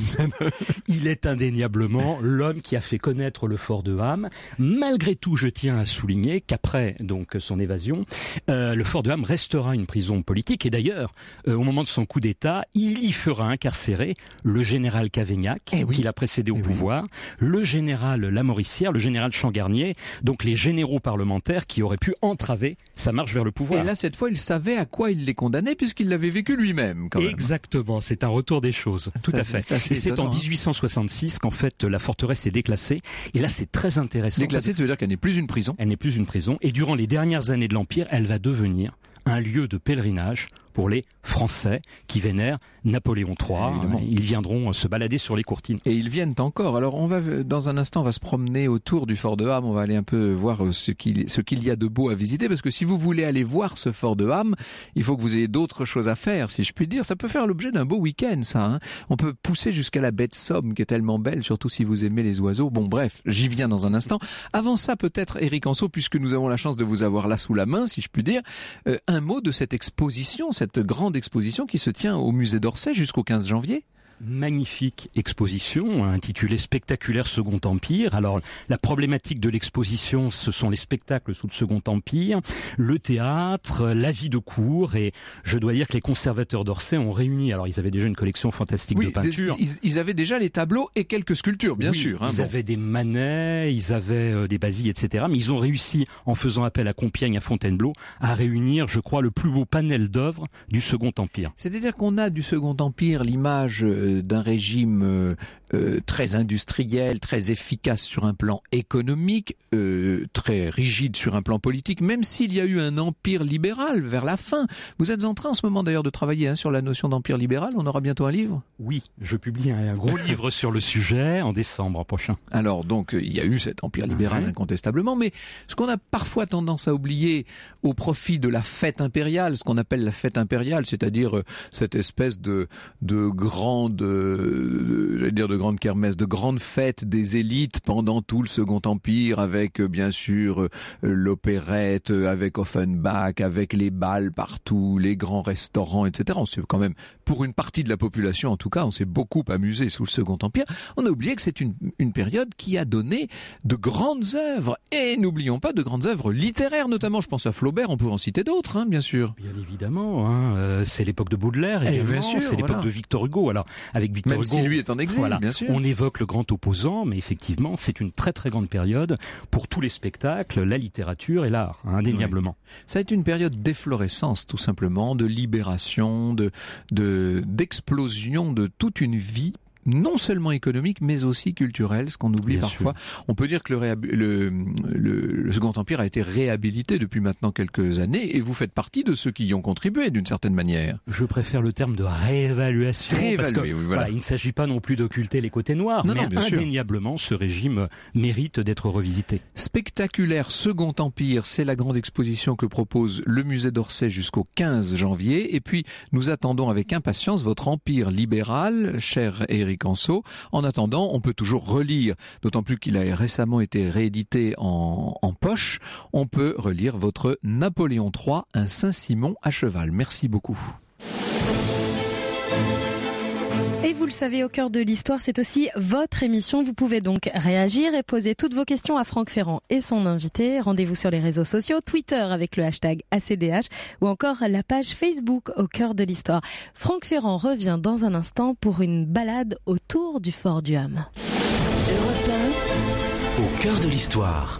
Il est indéniablement l'homme qui a fait connaître le fort de Ham. Malgré tout, je tiens à souligner qu'après donc son évasion, le fort de Ham restera une prison politique. Et d'ailleurs, au moment de son coup d'État, il y fera incarcérer le général Cavaignac, qui l'a précédé au pouvoir, le général Lamoricière, le général Changarnier, donc les généraux parlementaires qui auraient pu entraver sa marche vers le pouvoir. Et là, cette fois, il savait à quoi il les condamnait puisqu'il l'avait vécu lui-même. Quand même. Exactement, c'est un retour des choses, tout à fait. Et c'est en 1866 qu'en fait la forteresse est déclassée. Et là, c'est très intéressant. Déclassée, ça veut dire qu'elle n'est plus une prison. Elle n'est plus une prison. Et durant les dernières années de l'Empire, elle va devenir un lieu de pèlerinage pour les Français qui vénèrent Napoléon III. Ils viendront se balader sur les courtines. Et ils viennent encore. Alors dans un instant, on va se promener autour du fort de Ham. On va aller un peu voir ce qu'il y a de beau à visiter. Parce que si vous voulez aller voir ce fort de Ham, il faut que vous ayez d'autres choses à faire, si je puis dire. Ça peut faire l'objet d'un beau week-end, ça. On peut pousser jusqu'à la baie de Somme, qui est tellement belle, surtout si vous aimez les oiseaux. Bon, bref, j'y viens dans un instant. Avant ça, peut-être, Éric Anceau, puisque nous avons la chance de vous avoir là sous la main, si je puis dire, un mot de cette exposition, cette grande exposition qui se tient au musée d'Orsay jusqu'au 15 janvier. Magnifique exposition intitulée Spectaculaire Second Empire. Alors la problématique de l'exposition, ce sont les spectacles sous le Second Empire, le théâtre, la vie de cour, et je dois dire que les conservateurs d'Orsay ont réuni, alors ils avaient déjà une collection fantastique de peintures. Ils avaient déjà les tableaux et quelques sculptures, bien sûr. Ils avaient des Manet, ils avaient des Basile, etc. Mais ils ont réussi, en faisant appel à Compiègne, à Fontainebleau, à réunir, je crois, le plus beau panel d'œuvres du Second Empire. C'est-à-dire qu'on a du Second Empire l'image d'un régime très industriel, très efficace sur un plan économique, très rigide sur un plan politique, même s'il y a eu un empire libéral vers la fin. Vous êtes en train en ce moment d'ailleurs de travailler sur la notion d'empire libéral. On aura bientôt un livre ? Oui, je publie un gros livre sur le sujet en décembre prochain. Alors donc il y a eu cet empire libéral incontestablement, mais ce qu'on a parfois tendance à oublier au profit de la fête impériale, ce qu'on appelle la fête impériale, c'est-à-dire cette espèce de grande kermesse, de grande fête des élites pendant tout le Second Empire, avec bien sûr l'opérette, avec Offenbach, avec les bals partout, les grands restaurants, etc. On s'est quand même, pour une partie de la population en tout cas, on s'est beaucoup amusé sous le Second Empire. On a oublié que c'est une période qui a donné de grandes œuvres, et n'oublions pas de grandes œuvres littéraires, notamment je pense à Flaubert, on peut en citer d'autres, bien sûr. Bien évidemment, c'est l'époque de Baudelaire, évidemment, c'est l'époque de Victor Hugo. Alors, avec Victor Hugo, si lui est en exil, bien sûr. On évoque le grand opposant, mais effectivement, c'est une très très grande période pour tous les spectacles, la littérature et l'art, indéniablement. Oui. Ça a été une période d'efflorescence, tout simplement, de libération, d'explosion de toute une vie, non seulement économique, mais aussi culturelle, ce qu'on oublie parfois. On peut dire que le Second Empire a été réhabilité depuis maintenant quelques années, et vous faites partie de ceux qui y ont contribué d'une certaine manière. Je préfère le terme de réévaluation, parce que il ne s'agit pas non plus d'occulter les côtés noirs, mais indéniablement, ce régime mérite d'être revisité. Spectaculaire Second Empire, c'est la grande exposition que propose le musée d'Orsay jusqu'au 15 janvier, et puis nous attendons avec impatience votre empire libéral, cher Éric Anceau. En attendant, on peut toujours relire, d'autant plus qu'il a récemment été réédité en poche, on peut relire votre Napoléon III, un Saint-Simon à cheval. Merci beaucoup. Et vous le savez, Au cœur de l'histoire, c'est aussi votre émission. Vous pouvez donc réagir et poser toutes vos questions à Franck Ferrand et son invité. Rendez-vous sur les réseaux sociaux, Twitter avec le hashtag ACDH ou encore la page Facebook Au cœur de l'histoire. Franck Ferrand revient dans un instant pour une balade autour du fort du Ham. Europe 1, Au cœur de l'histoire.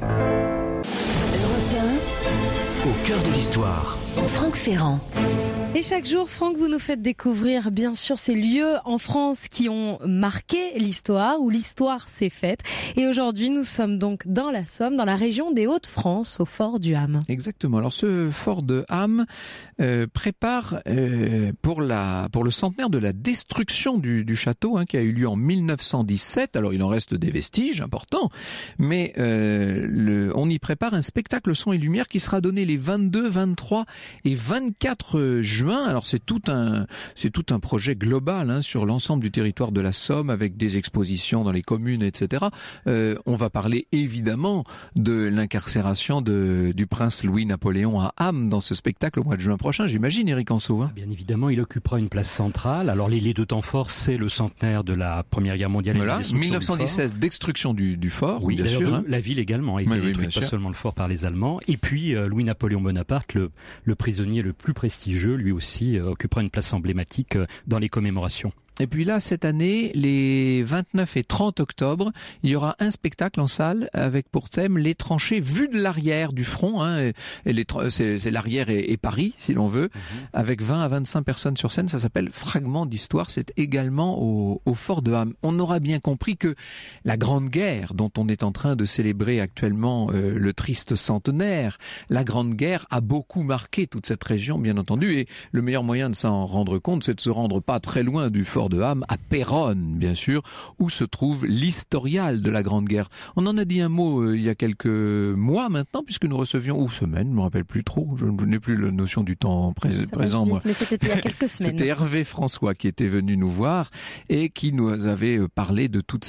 Europe Au cœur de l'histoire. 1, Franck Ferrand. Et chaque jour, Franck, vous nous faites découvrir bien sûr ces lieux en France qui ont marqué l'histoire, où l'histoire s'est faite. Et aujourd'hui, nous sommes donc dans la Somme, dans la région des Hauts-de-France, au fort du Ham. Exactement. Alors ce fort de Ham prépare pour le centenaire de la destruction du château qui a eu lieu en 1917. Alors il en reste des vestiges importants, mais on y prépare un spectacle son et lumière qui sera donné les 22, 23 et 24 juin. Alors c'est tout un projet global sur l'ensemble du territoire de la Somme avec des expositions dans les communes, etc. On va parler évidemment de l'incarcération du prince Louis-Napoléon à Ham dans ce spectacle au mois de juin prochain, j'imagine, Éric Anceau. Bien évidemment, il occupera une place centrale. Alors les deux temps forts, c'est le centenaire de la Première Guerre mondiale. Voilà, et 1916, destruction du fort, oui, bien sûr. La ville également a été détruite, pas seulement le fort par les Allemands. Et puis Louis-Napoléon Bonaparte, le prisonnier le plus prestigieux, lui aussi occupera une place emblématique dans les commémorations. Et puis là, cette année, les 29 et 30 octobre, il y aura un spectacle en salle avec pour thème les tranchées vues de l'arrière du front. C'est l'arrière et Paris, si l'on veut, avec 20 à 25 personnes sur scène. Ça s'appelle Fragments d'histoire. C'est également au fort de Ham. On aura bien compris que la Grande Guerre, dont on est en train de célébrer actuellement le triste centenaire, la Grande Guerre a beaucoup marqué toute cette région, bien entendu. Et le meilleur moyen de s'en rendre compte, c'est de se rendre pas très loin du fort de Ham, à Péronne, bien sûr, où se trouve l'historial de la Grande Guerre. On en a dit un mot il y a quelques mois maintenant, puisque nous recevions, ou semaines, je ne me rappelle plus trop, je n'ai plus la notion du temps présent, moi. Mais c'était il y a quelques semaines. C'était Hervé François qui était venu nous voir et qui nous avait parlé de toutes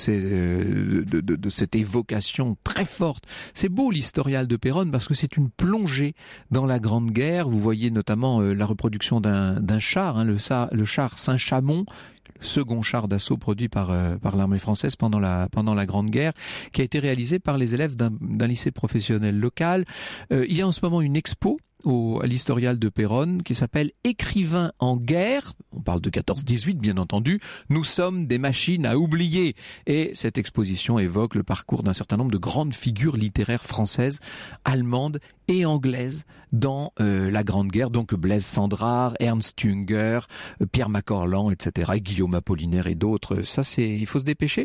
de cette évocation très forte. C'est beau l'historial de Péronne parce que c'est une plongée dans la Grande Guerre. Vous voyez notamment la reproduction d'un char, le char Saint-Chamond, second char d'assaut produit par l'armée française pendant la Grande Guerre, qui a été réalisé par les élèves d'un lycée professionnel local. Il y a en ce moment une expo à l'historial de Péronne qui s'appelle Écrivains en guerre. On parle de 14-18 bien entendu. Nous sommes des machines à oublier. Et cette exposition évoque le parcours d'un certain nombre de grandes figures littéraires françaises, allemandes et anglaises dans la Grande Guerre. Donc Blaise Cendrars, Ernst Jünger, Pierre Macorlan, etc. Et Guillaume Apollinaire et d'autres. Ça, il faut se dépêcher.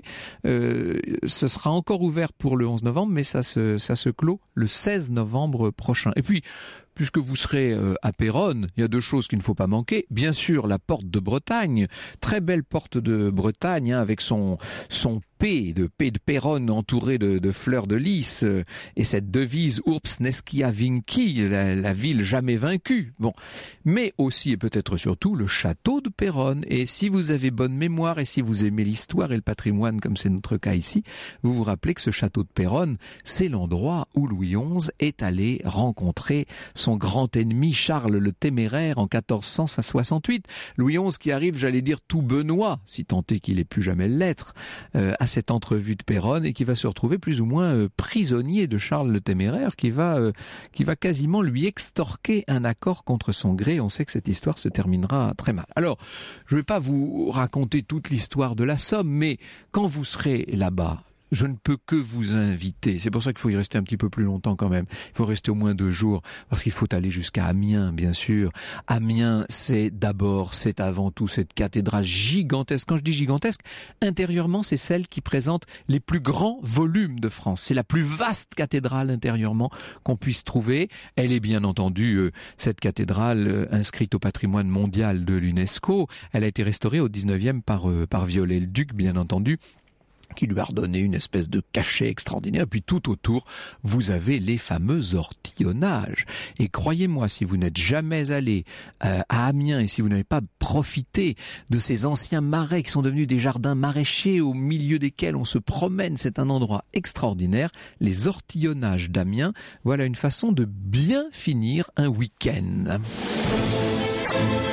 Ce sera encore ouvert pour le 11 novembre, mais ça se clôt le 16 novembre prochain. Et puis, puisque vous serez à Péronne, il y a deux choses qu'il ne faut pas manquer. Bien sûr, la porte de Bretagne, très belle porte de Bretagne, avec son P de Péronne entouré de fleurs de lys et cette devise Urbs Nescia Vinci, la ville jamais vaincue. Bon, mais aussi et peut-être surtout le château de Péronne. Et si vous avez bonne mémoire et si vous aimez l'histoire et le patrimoine comme c'est notre cas ici, vous vous rappelez que ce château de Péronne, c'est l'endroit où Louis XI est allé rencontrer son grand ennemi Charles le Téméraire en 1468. Louis XI qui arrive, j'allais dire tout Benoît, si tant est qu'il ait pu jamais l'être, à cette entrevue de Péronne et qui va se retrouver plus ou moins prisonnier de Charles le Téméraire qui va quasiment lui extorquer un accord contre son gré. On sait que cette histoire se terminera très mal. Alors, je ne vais pas vous raconter toute l'histoire de la Somme, mais quand vous serez là-bas, je ne peux que vous inviter. C'est pour ça qu'il faut y rester un petit peu plus longtemps quand même. Il faut rester au moins 2 jours parce qu'il faut aller jusqu'à Amiens, bien sûr. Amiens, c'est avant tout cette cathédrale gigantesque. Quand je dis gigantesque, intérieurement, c'est celle qui présente les plus grands volumes de France. C'est la plus vaste cathédrale intérieurement qu'on puisse trouver. Elle est bien entendu, cette cathédrale inscrite au patrimoine mondial de l'UNESCO. Elle a été restaurée au 19e par Viollet-le-Duc, bien entendu, qui lui a redonné une espèce de cachet extraordinaire. Puis tout autour, vous avez les fameuses orties. ortillonnage. Et croyez-moi, si vous n'êtes jamais allé à Amiens et si vous n'avez pas profité de ces anciens marais qui sont devenus des jardins maraîchers au milieu desquels on se promène, c'est un endroit extraordinaire. Les ortillonnages d'Amiens, voilà une façon de bien finir un week-end.